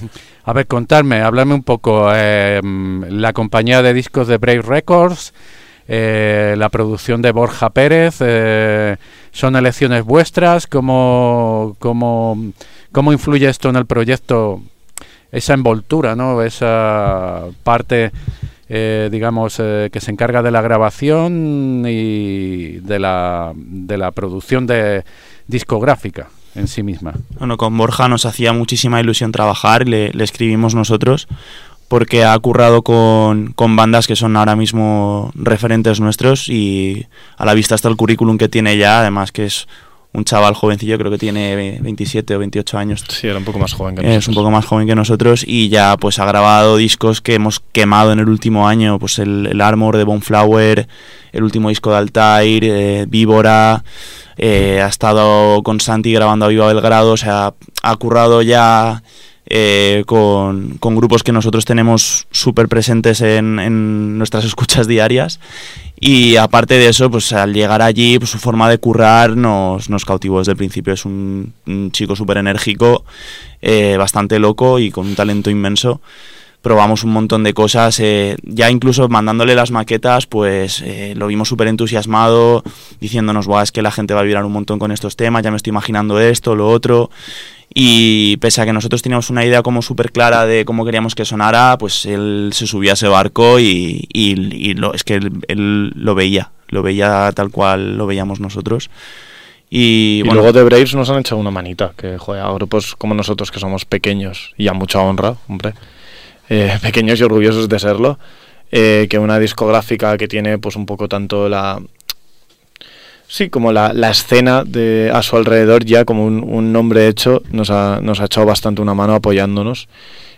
A ver, contadme, hablarme un poco. Eh, la compañía de discos de Brave Records, eh, la producción de Borja Pérez, eh, ¿son elecciones vuestras? ¿Cómo, cómo, cómo influye esto en el proyecto? Esa envoltura, ¿no? Esa parte, eh, digamos, eh, que se encarga de la grabación y de la, de la producción de discográfica en sí misma.
Bueno, con Borja nos hacía muchísima ilusión trabajar, le, le escribimos nosotros, porque ha currado con, con bandas que son ahora mismo referentes nuestros, y a la vista está el currículum que tiene ya, además que es un chaval jovencillo, creo que tiene veintisiete o veintiocho años.
Sí, era un poco más joven que nosotros.
Es un poco más joven que nosotros, y ya pues ha grabado discos que hemos quemado en el último año, pues el, el Armor de Boneflower, el último disco de Altair, eh, Víbora, eh, ha estado con Santi grabando a Viva Belgrado, o sea, ha currado ya eh, con, con grupos que nosotros tenemos súper presentes en, en nuestras escuchas diarias. Y aparte de eso, pues al llegar allí, pues su forma de currar nos, nos cautivó desde el principio. Es un, un chico súper enérgico, eh, bastante loco y con un talento inmenso. Probamos un montón de cosas, eh, ya incluso mandándole las maquetas, pues eh, lo vimos súper entusiasmado, diciéndonos, Buah, es que la gente va a vibrar un montón con estos temas, ya me estoy imaginando esto, lo otro. Y pese a que nosotros teníamos una idea como súper clara de cómo queríamos que sonara, pues él se subía a ese barco y, y, y lo, es que él, él lo veía, lo veía tal cual lo veíamos nosotros. Y,
Y
bueno,
luego de Braves nos han echado una manita, que joder, a grupos como nosotros que somos pequeños y a mucha honra, hombre, eh, pequeños y orgullosos de serlo, eh, que una discográfica que tiene pues un poco tanto la... Sí, como la, la escena de a su alrededor ya como un, un nombre hecho, nos ha, nos ha echado bastante una mano apoyándonos,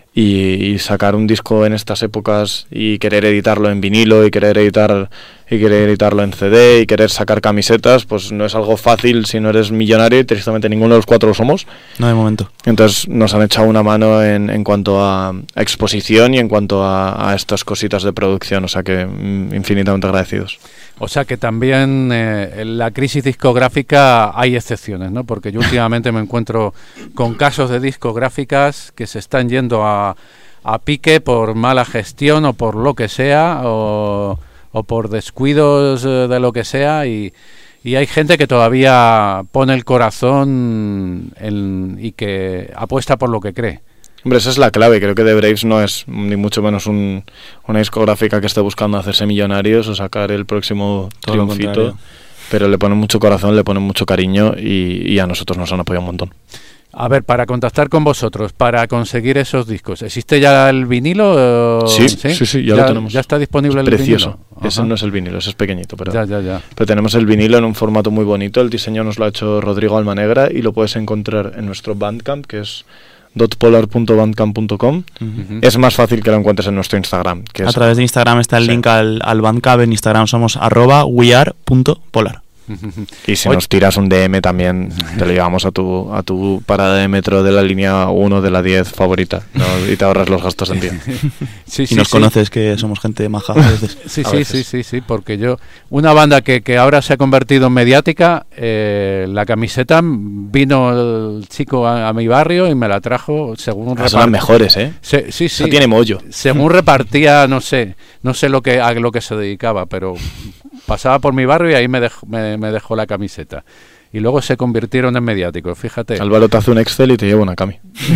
y, y sacar un disco en estas épocas y querer editarlo en vinilo y querer editar y querer editarlo en C D y querer sacar camisetas, pues no es algo fácil si no eres millonario, y tristemente ninguno de los cuatro lo somos.
No, de momento.
Entonces nos han echado una mano en, en cuanto a, a exposición y en cuanto a, a estas cositas de producción, o sea que mm, infinitamente agradecidos.
O sea que también eh, en la crisis discográfica hay excepciones, ¿no? Porque yo últimamente me encuentro con casos de discográficas que se están yendo a, a pique por mala gestión o por lo que sea, o, o por descuidos de lo que sea, y, y hay gente que todavía pone el corazón en, y que apuesta por lo que cree.
Hombre, esa es la clave. Creo que The Braves no es ni mucho menos un, una discográfica que esté buscando hacerse millonarios o sacar el próximo
Todo lo
triunfito,
contrario.
pero le ponen mucho corazón, le ponen mucho cariño y, y a nosotros nos han apoyado un montón.
A ver, para contactar con vosotros, para conseguir esos discos, ¿existe ya el vinilo?
Sí, sí, sí, sí, ya,
ya
lo tenemos.
¿Ya está disponible
es
el
precioso.
vinilo?
Ese
Ajá.
no es el vinilo, ese es pequeñito, pero,
Ya, ya, ya.
pero tenemos el vinilo en un formato muy bonito. El diseño nos lo ha hecho Rodrigo Almanegra y lo puedes encontrar en nuestro Bandcamp, que es dotpolar punto bandcamp punto com.
Ujú.
Es más fácil que lo encuentres en nuestro Instagram, que
A
es
través de Instagram está el
Sí.
link al, al Bandcamp. En Instagram somos arroba weare.polar.
y si
Oye.
nos tiras un D M también te lo llevamos a tu a tu parada de metro de la línea uno de la diez favorita, ¿no? Y te ahorras los gastos en día.
Sí,
Y
sí,
nos
sí.
conoces que somos gente maja a veces.
Sí,
a
sí,
veces.
sí, sí, sí, porque yo, una banda que, que ahora se ha convertido en mediática, eh, la camiseta, vino el chico a, a mi barrio y me la trajo según
Ah, son las
repart-
mejores, ¿eh?
Se- sí, sí.
Esa tiene mollo.
Según repartía, no sé, no sé lo que a lo que se dedicaba, pero pasaba por mi barrio y ahí me dejó, me, me dejó la camiseta. Y luego se convirtieron en mediáticos, fíjate.
Álvaro te hace un Excel y te lleva una cami.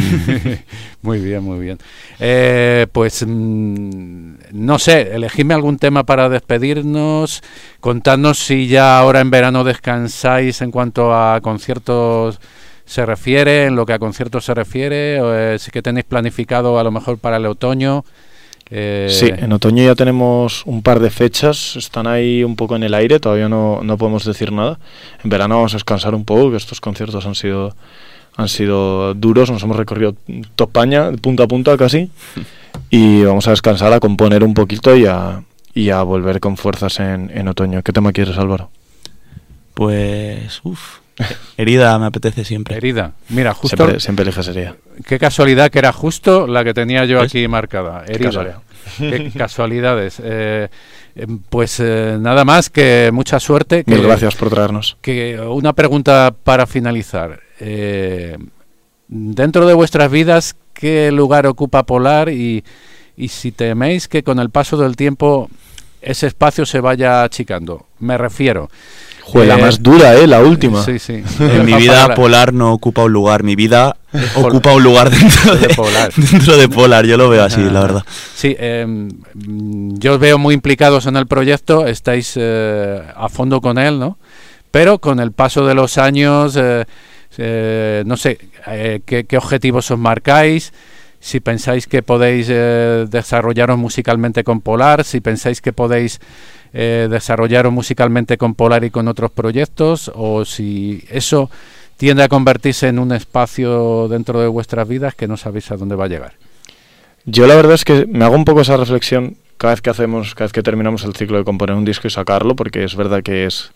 Muy bien, muy bien. Eh, pues mm, no sé, elegidme algún tema para despedirnos. Contadnos si ya ahora en verano descansáis en cuanto a conciertos se refiere, en lo que a conciertos se refiere, o eh, si que tenéis planificado a lo mejor para el otoño. Eh,
Sí, en otoño ya tenemos un par de fechas, están ahí un poco en el aire, todavía no, no podemos decir nada. En verano vamos a descansar un poco, que estos conciertos han sido han sido duros, nos hemos recorrido toda España, de punta a punta casi, y vamos a descansar, a componer un poquito y a, y a volver con fuerzas en, en otoño. ¿Qué tema quieres, Álvaro?
Pues, uff, herida me apetece siempre.
Herida. Mira, justo,
Siempre, siempre eliges sería.
qué casualidad que era justo la que tenía yo
¿Ves?
aquí marcada. Herida.
casualidad.
Qué casualidades. Eh, eh, pues eh, nada más, que mucha suerte. Que,
Mil gracias por traernos.
Que una pregunta para finalizar. Eh, dentro de vuestras vidas, ¿qué lugar ocupa Polar? Y, y si teméis que con el paso del tiempo ese espacio se vaya achicando. Me refiero.
Joder, la
Eh,
más dura, ¿eh? La última.
Sí, sí.
En mi vida Polar no ocupa un lugar, mi vida ocupa un lugar dentro de,
de Polar.
dentro de Polar, yo lo veo así,
Ah.
la verdad.
Sí, eh, mm, yo os veo muy implicados en el proyecto, estáis eh, a fondo con él, ¿no? Pero con el paso de los años, eh, eh, no sé, eh, ¿qué, qué objetivos os marcáis? Si pensáis que podéis eh, desarrollaros musicalmente con Polar, si pensáis que podéis eh, desarrollaros musicalmente con Polar y con otros proyectos, o si eso tiende a convertirse en un espacio dentro de vuestras vidas que no sabéis a dónde va a llegar.
Yo la verdad es que me hago un poco esa reflexión cada vez que hacemos, cada vez que terminamos el ciclo de componer un disco y sacarlo, porque es verdad que es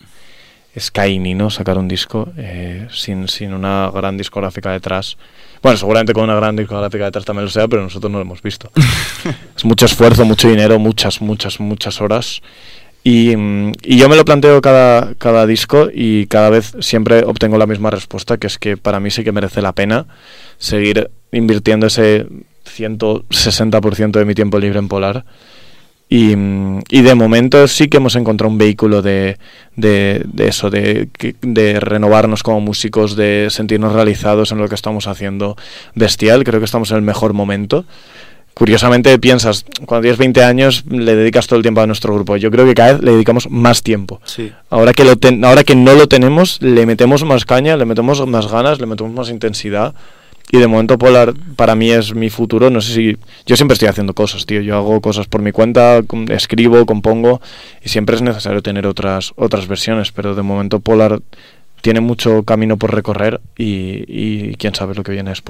es caini, ¿no? Sacar un disco eh, sin, sin una gran discográfica detrás. Bueno, seguramente con una gran discográfica detrás también lo sea, pero nosotros no lo hemos visto. Es mucho esfuerzo, mucho dinero, muchas, muchas, muchas horas. Y, mm, y yo me lo planteo cada, cada disco y cada vez siempre obtengo la misma respuesta, que es que para mí sí que merece la pena seguir invirtiendo ese ciento sesenta por ciento de mi tiempo libre en Polar. Y, y de momento sí que hemos encontrado un vehículo de, de, de eso, de, de renovarnos como músicos, de sentirnos realizados en lo que estamos haciendo bestial. Creo que estamos en el mejor momento. Curiosamente piensas, cuando tienes veinte años le dedicas todo el tiempo a nuestro grupo. Yo creo que cada vez le dedicamos más tiempo.
Sí.
Ahora que, lo ten, ahora que no lo tenemos, le metemos más caña, le metemos más ganas, le metemos más intensidad. Y de momento Polar para mí es mi futuro. No sé si... Yo siempre estoy haciendo cosas, tío. Yo hago cosas por mi cuenta, escribo, compongo, y siempre es necesario tener otras otras versiones. Pero de momento Polar tiene mucho camino por recorrer y, y quién sabe lo que viene después.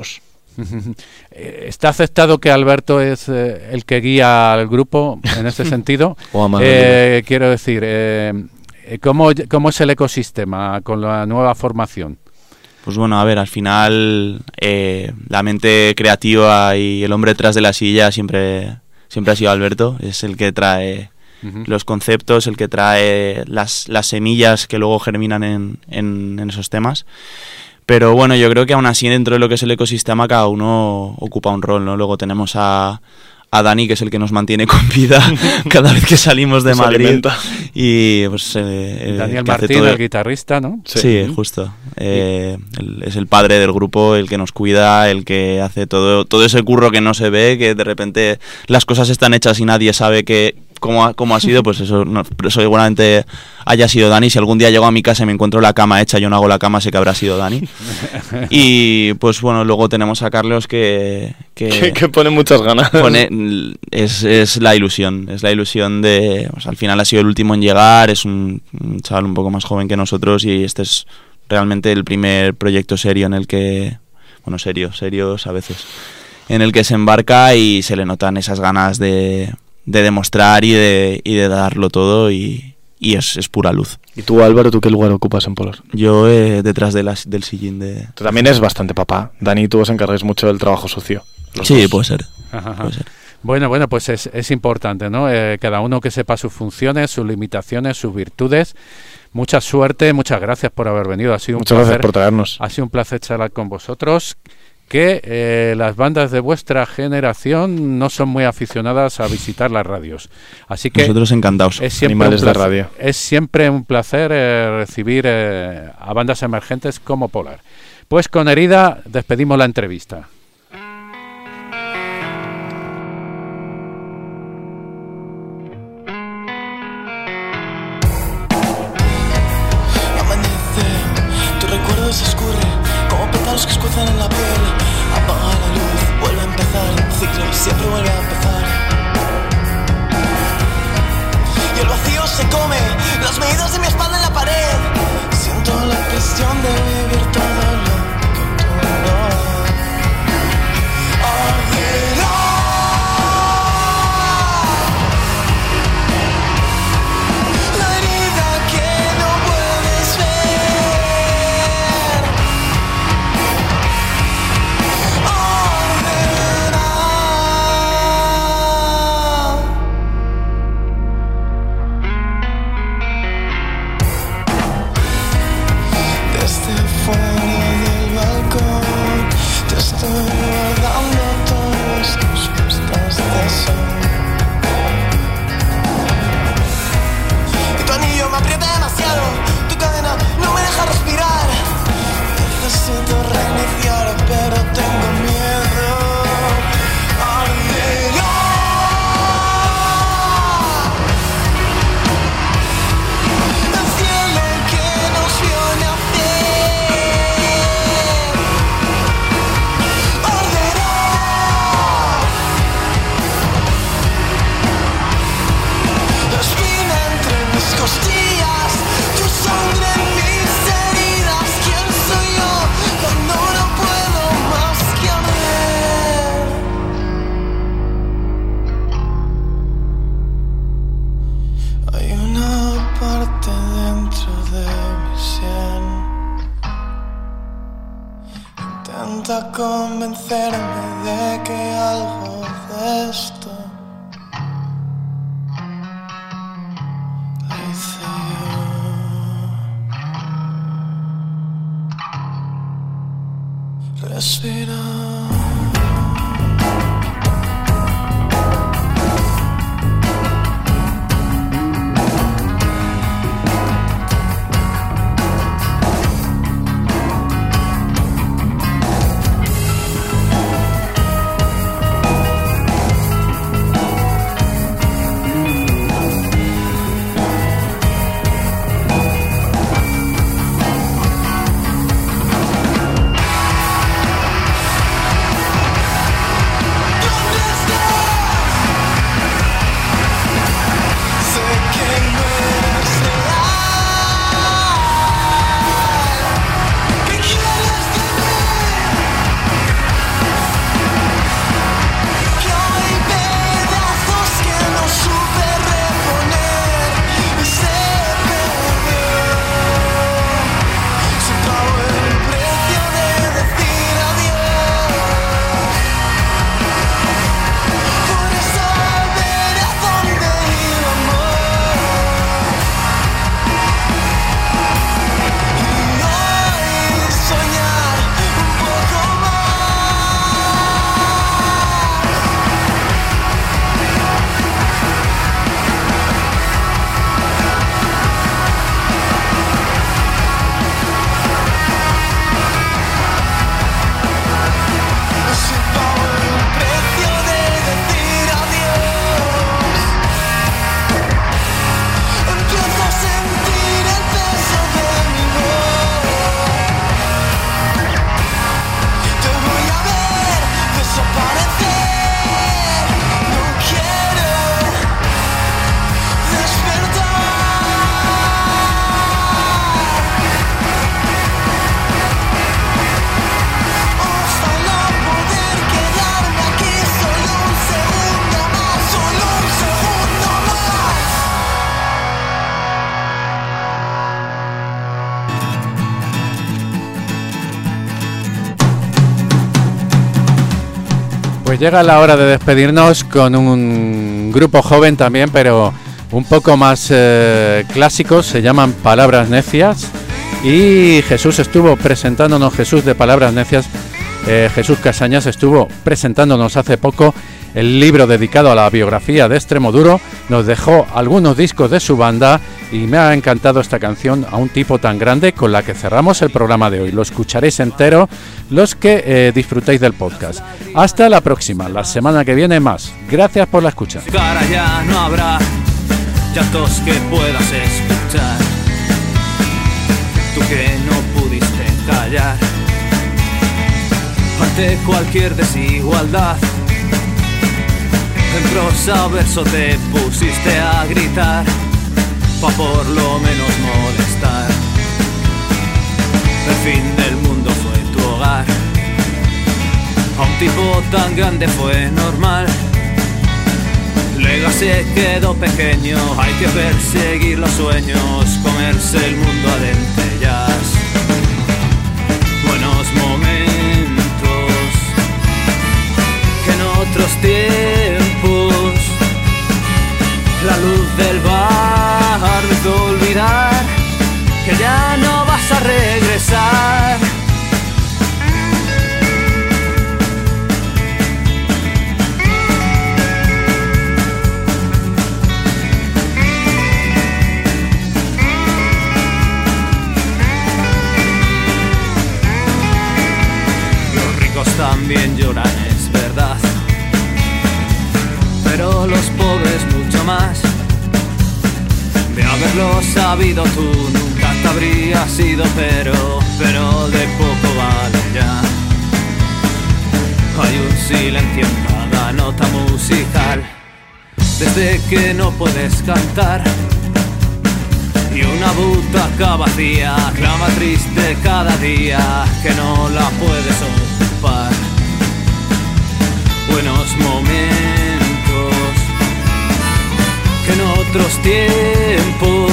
¿Está aceptado que Alberto es eh, el que guía al grupo en ese sentido?
O
eh, quiero decir, eh, ¿cómo, ¿cómo es el ecosistema con la nueva formación?
Pues bueno, a ver, al final eh, la mente creativa y el hombre detrás de la silla siempre, siempre ha sido Alberto. Es el que trae uh-huh. los conceptos, el que trae las, las semillas que luego germinan en, en, en esos temas. Pero bueno, yo creo que aún así dentro de lo que es el ecosistema cada uno ocupa un rol, ¿no? Luego tenemos a... a Dani, que es el que nos mantiene con vida cada vez que salimos de Madrid.
Alimenta.
Y pues eh,
Daniel Martín, todo... el guitarrista, ¿no?
Sí, sí justo. Eh, el, es el padre del grupo, el que nos cuida, el que hace todo, todo ese curro que no se ve, que de repente las cosas están hechas y nadie sabe que cómo ha, cómo ha sido, pues eso, no, eso seguramente haya sido Dani. Si algún día llego a mi casa y me encuentro la cama hecha, yo no hago la cama, sé que habrá sido Dani. Y pues bueno, luego tenemos a Carlos que...
Que, que, que pone muchas ganas.
Pone, es, es la ilusión, es la ilusión de... Pues al final ha sido el último en llegar, es un, un chaval un poco más joven que nosotros y este es realmente el primer proyecto serio en el que... Bueno, serio, serios a veces. En el que se embarca y se le notan esas ganas de... de demostrar y de, y de darlo todo y, y es, es pura luz.
¿Y tú, Álvaro, tú qué lugar ocupas en Polar?
Yo eh, detrás de las, del sillín de...
Tú también eres bastante papá. Dani y tú os encargáis mucho del trabajo sucio.
Sí, puede ser.
puede ser. Bueno, bueno, pues es, es importante, ¿no? Eh, cada uno que sepa sus funciones, sus limitaciones, sus virtudes. Mucha suerte, muchas gracias por haber venido. Ha sido un
muchas
placer,
gracias por traernos.
Ha sido un placer charlar con vosotros. Que eh, las bandas de vuestra generación no son muy aficionadas a visitar las radios. Así que
nosotros encantados.
Es siempre
Animales
un placer,
de radio.
Es siempre un placer eh, recibir eh, a bandas emergentes como Polar. Pues con Herida despedimos la entrevista.
Amanece, tu recuerdo se escurre como pétalos que escuecen en la piel. Apaga la luz, vuelve a empezar, el ciclo siempre vuelve a empezar. Y el vacío se come las medidas de mi espalda en la pared. Siento la presión de vivir todo lo que tú no. Arderá. La herida que no puedes ver. Arderá. Desde fuera del balcón te estoy guardando todos tus postas de sol. Y tu anillo me aprieta demasiado, tu cadena no me deja respirar. Necesito reiniciar, pero tengo miedo. Arderá. El cielo que nos vio nacer. Arderá. La espina entre mis costillas, tu sangre en mis heridas. ¿Quién soy yo cuando no puedo más que arder? Hay una parte dentro de mi sien. Intenta convencerme de que algo de esto lo hice yo. Respira.
Pues llega la hora de despedirnos con un grupo joven también, pero un poco más eh, clásicos, se llaman Palabras Necias, y Jesús estuvo presentándonos, Jesús de Palabras Necias, eh, Jesús Casañas estuvo presentándonos hace poco el libro dedicado a la biografía de Extremoduro, nos dejó algunos discos de su banda y me ha encantado esta canción, A un tipo tan grande, con la que cerramos el programa de hoy. Lo escucharéis entero los que eh, disfrutéis del podcast. Hasta la próxima, la semana que viene más. Gracias por la escucha.
Cara ya no habrá llantos que puedas escuchar, tú que no pudiste callar ante cualquier desigualdad. En prosa verso te pusiste a gritar, pa' por lo menos molestar. El fin del mundo fue tu hogar, a un tipo tan grande fue normal. Lega se quedó pequeño, hay que perseguir los sueños, comerse el mundo a dentellas. Buenos momentos que en otros tiempos la luz del bar me hizo olvidar que ya no vas a regresar. Los ricos también lloran, es verdad, pero los pobres mucho más. De haberlo sabido tú nunca te habrías ido, pero, pero de poco vale ya. Hay un silencio en cada nota musical, desde que no puedes cantar, y una butaca vacía clama triste cada día que no la puedes ocupar. Buenos momentos que en otros tiempos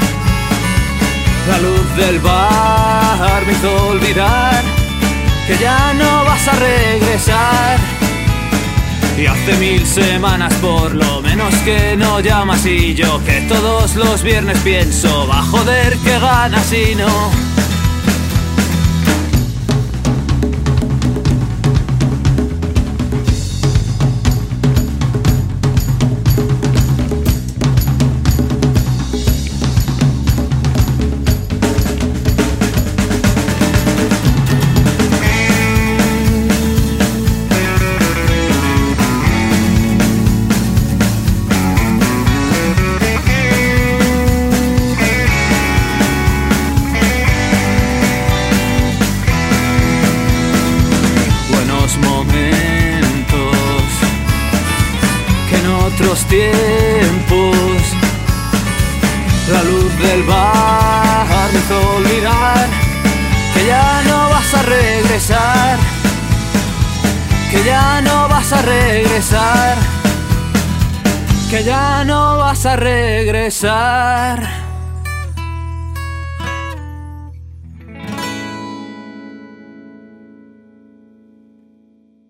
la luz del bar me hizo olvidar que ya no vas a regresar. Y hace mil semanas por lo menos que no llamas, y yo que todos los viernes pienso, va, joder, que ganas y no. Tiempos la luz del bar me hizo olvidar que ya no vas a regresar, que ya no vas a regresar, que ya no vas a regresar.